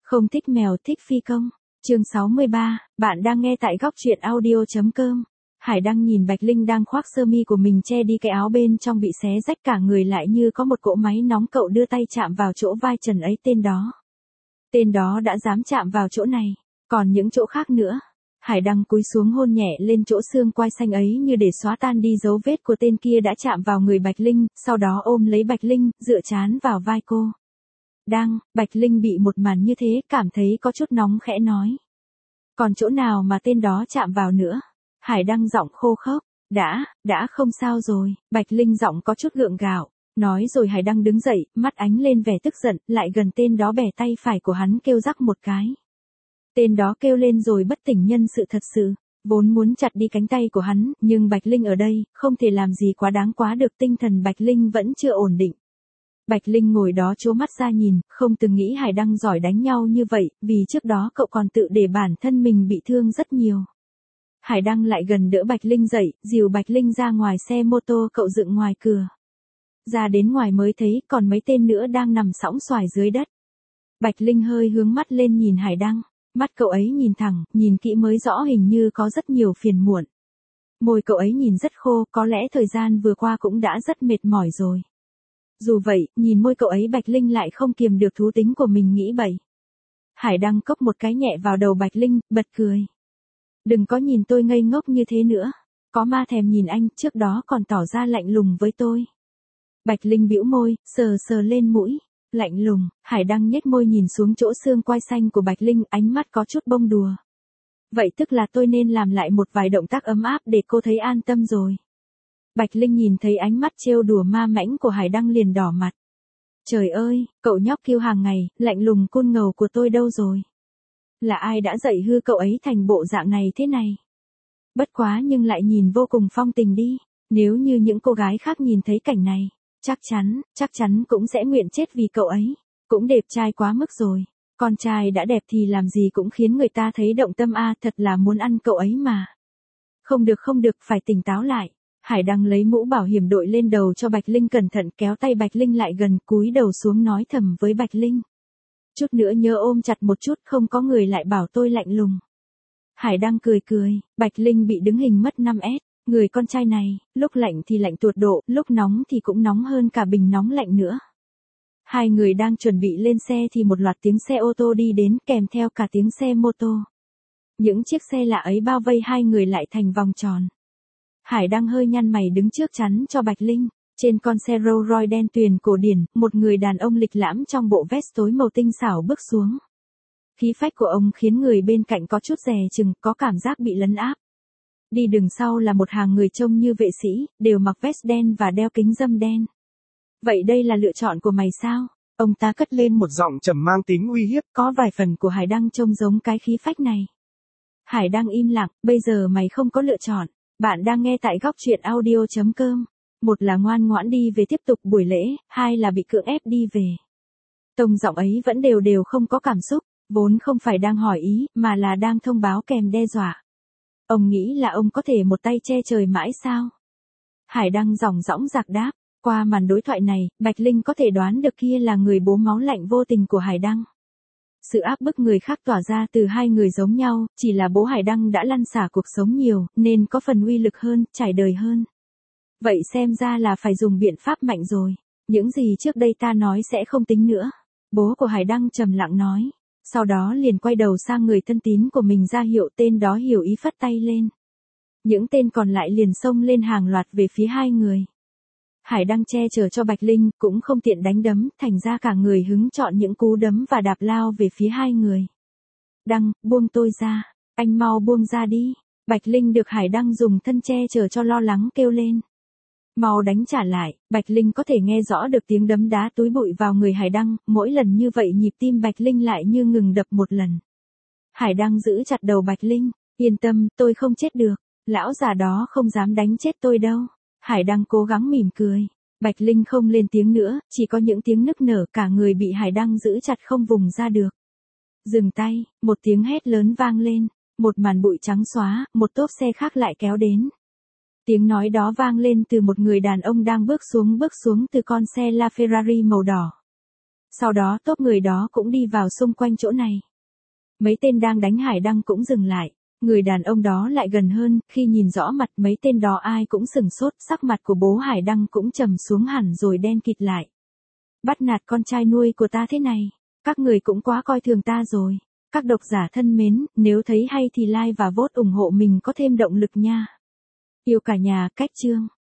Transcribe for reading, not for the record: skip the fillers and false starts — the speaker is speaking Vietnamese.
Không thích mèo thích phi công. Chương 63, bạn đang nghe tại góc truyện audio.com. Hải Đăng nhìn Bạch Linh đang khoác sơ mi của mình che đi cái áo bên trong bị xé rách cả người lại như có một cỗ máy nóng, cậu đưa tay chạm vào chỗ vai trần ấy. Tên đó đã dám chạm vào chỗ này, còn những chỗ khác nữa. Hải Đăng cúi xuống hôn nhẹ lên chỗ xương quai xanh ấy như để xóa tan đi dấu vết của tên kia đã chạm vào người Bạch Linh, sau đó ôm lấy Bạch Linh, dựa trán vào vai cô. Bạch Linh bị một màn như thế cảm thấy có chút nóng, khẽ nói. Còn chỗ nào mà tên đó chạm vào nữa? Hải Đăng giọng khô khốc. Đã không sao rồi. Bạch Linh giọng có chút gượng gạo. Nói rồi Hải Đăng đứng dậy, mắt ánh lên vẻ tức giận, lại gần tên đó bẻ tay phải của hắn kêu rắc một cái. Tên đó kêu lên rồi bất tỉnh nhân sự thật sự. Vốn muốn chặt đi cánh tay của hắn, nhưng Bạch Linh ở đây, không thể làm gì quá đáng quá được, tinh thần Bạch Linh vẫn chưa ổn định. Bạch Linh ngồi đó trố mắt ra nhìn, không từng nghĩ Hải Đăng giỏi đánh nhau như vậy, vì trước đó cậu còn tự để bản thân mình bị thương rất nhiều. Hải Đăng lại gần đỡ Bạch Linh dậy, dìu Bạch Linh ra ngoài xe mô tô cậu dựng ngoài cửa. Ra đến ngoài mới thấy còn mấy tên nữa đang nằm sõng soài dưới đất. Bạch Linh hơi hướng mắt lên nhìn Hải Đăng, mắt cậu ấy nhìn thẳng, nhìn kỹ mới rõ hình như có rất nhiều phiền muộn. Môi cậu ấy nhìn rất khô, có lẽ thời gian vừa qua cũng đã rất mệt mỏi rồi. Dù vậy, nhìn môi cậu ấy Bạch Linh lại không kiềm được thú tính của mình nghĩ bậy. Hải Đăng cốc một cái nhẹ vào đầu Bạch Linh, bật cười. Đừng có nhìn tôi ngây ngốc như thế nữa. Có ma thèm nhìn anh, trước đó còn tỏ ra lạnh lùng với tôi. Bạch Linh bĩu môi, sờ lên mũi. Lạnh lùng. Hải Đăng nhếch môi nhìn xuống chỗ xương quai xanh của Bạch Linh, ánh mắt có chút bông đùa. Vậy tức là tôi nên làm lại một vài động tác ấm áp để cô thấy an tâm rồi. Bạch Linh nhìn thấy ánh mắt trêu đùa ma mãnh của Hải Đăng liền đỏ mặt. Trời ơi, cậu nhóc kiêu hàng ngày, lạnh lùng côn ngầu của tôi đâu rồi? Là ai đã dạy hư cậu ấy thành bộ dạng này thế này? Bất quá nhưng lại nhìn vô cùng phong tình đi. Nếu như những cô gái khác nhìn thấy cảnh này, chắc chắn cũng sẽ nguyện chết vì cậu ấy. Cũng đẹp trai quá mức rồi. Con trai đã đẹp thì làm gì cũng khiến người ta thấy động tâm a, thật là muốn ăn cậu ấy mà. Không được, phải tỉnh táo lại. Hải Đăng lấy mũ bảo hiểm đội lên đầu cho Bạch Linh, cẩn thận kéo tay Bạch Linh lại gần, cúi đầu xuống nói thầm với Bạch Linh. Chút nữa nhớ ôm chặt một chút, không có người lại bảo tôi lạnh lùng. Hải Đăng cười, Bạch Linh bị đứng hình mất 5S, người con trai này, lúc lạnh thì lạnh tuột độ, lúc nóng thì cũng nóng hơn cả bình nóng lạnh nữa. Hai người đang chuẩn bị lên xe thì một loạt tiếng xe ô tô đi đến, kèm theo cả tiếng xe mô tô. Những chiếc xe lạ ấy bao vây hai người lại thành vòng tròn. Hải Đăng hơi nhăn mày đứng trước chắn cho Bạch Linh. Trên con xe Rolls Royce đen tuyền cổ điển, một người đàn ông lịch lãm trong bộ vest tối màu tinh xảo bước xuống. Khí phách của ông khiến người bên cạnh có chút dè chừng, có cảm giác bị lấn áp. Đi đường sau là một hàng người trông như vệ sĩ, đều mặc vest đen và đeo kính râm đen. Vậy đây là lựa chọn của mày sao? Ông ta cất lên một giọng trầm mang tính uy hiếp, có vài phần của Hải Đăng trông giống cái khí phách này. Hải Đăng im lặng, bây giờ mày không có lựa chọn. Bạn đang nghe tại góc truyện audio.com. Một là ngoan ngoãn đi về tiếp tục buổi lễ, hai là bị cưỡng ép đi về. Tông giọng ấy vẫn đều không có cảm xúc, vốn không phải đang hỏi ý, mà là đang thông báo kèm đe dọa. Ông nghĩ là ông có thể một tay che trời mãi sao? Hải Đăng dòng dõng dạc đáp. Qua màn đối thoại này, Bạch Linh có thể đoán được kia là người bố máu lạnh vô tình của Hải Đăng. Sự áp bức người khác tỏa ra từ hai người giống nhau, chỉ là bố Hải Đăng đã lăn xả cuộc sống nhiều, nên có phần uy lực hơn, trải đời hơn. Vậy xem ra là phải dùng biện pháp mạnh rồi. Những gì trước đây ta nói sẽ không tính nữa. Bố của Hải Đăng trầm lặng nói. Sau đó liền quay đầu sang người thân tín của mình ra hiệu, tên đó hiểu ý phất tay lên. Những tên còn lại liền xông lên hàng loạt về phía hai người. Hải Đăng che chở cho Bạch Linh, cũng không tiện đánh đấm, thành ra cả người hứng chọn những cú đấm và đạp lao về phía hai người. Đăng, buông tôi ra, anh mau buông ra đi. Bạch Linh được Hải Đăng dùng thân che chở cho lo lắng kêu lên. Mau đánh trả lại. Bạch Linh có thể nghe rõ được tiếng đấm đá túi bụi vào người Hải Đăng, mỗi lần như vậy nhịp tim Bạch Linh lại như ngừng đập một lần. Hải Đăng giữ chặt đầu Bạch Linh, yên tâm, tôi không chết được, lão già đó không dám đánh chết tôi đâu. Hải Đăng cố gắng mỉm cười. Bạch Linh không lên tiếng nữa, chỉ có những tiếng nức nở, cả người bị Hải Đăng giữ chặt không vùng ra được. Dừng tay, một tiếng hét lớn vang lên, một màn bụi trắng xóa, một tốp xe khác lại kéo đến. Tiếng nói đó vang lên từ một người đàn ông đang bước xuống từ con xe LaFerrari màu đỏ. Sau đó tốp người đó cũng đi vào xung quanh chỗ này. Mấy tên đang đánh Hải Đăng cũng dừng lại. Người đàn ông đó lại gần hơn, khi nhìn rõ mặt mấy tên đó ai cũng sừng sốt, sắc mặt của bố Hải Đăng cũng trầm xuống hẳn rồi đen kịt lại. Bắt nạt con trai nuôi của ta thế này, các người cũng quá coi thường ta rồi. Các độc giả thân mến, nếu thấy hay thì like và vote ủng hộ mình có thêm động lực nha. Yêu cả nhà, cách chương.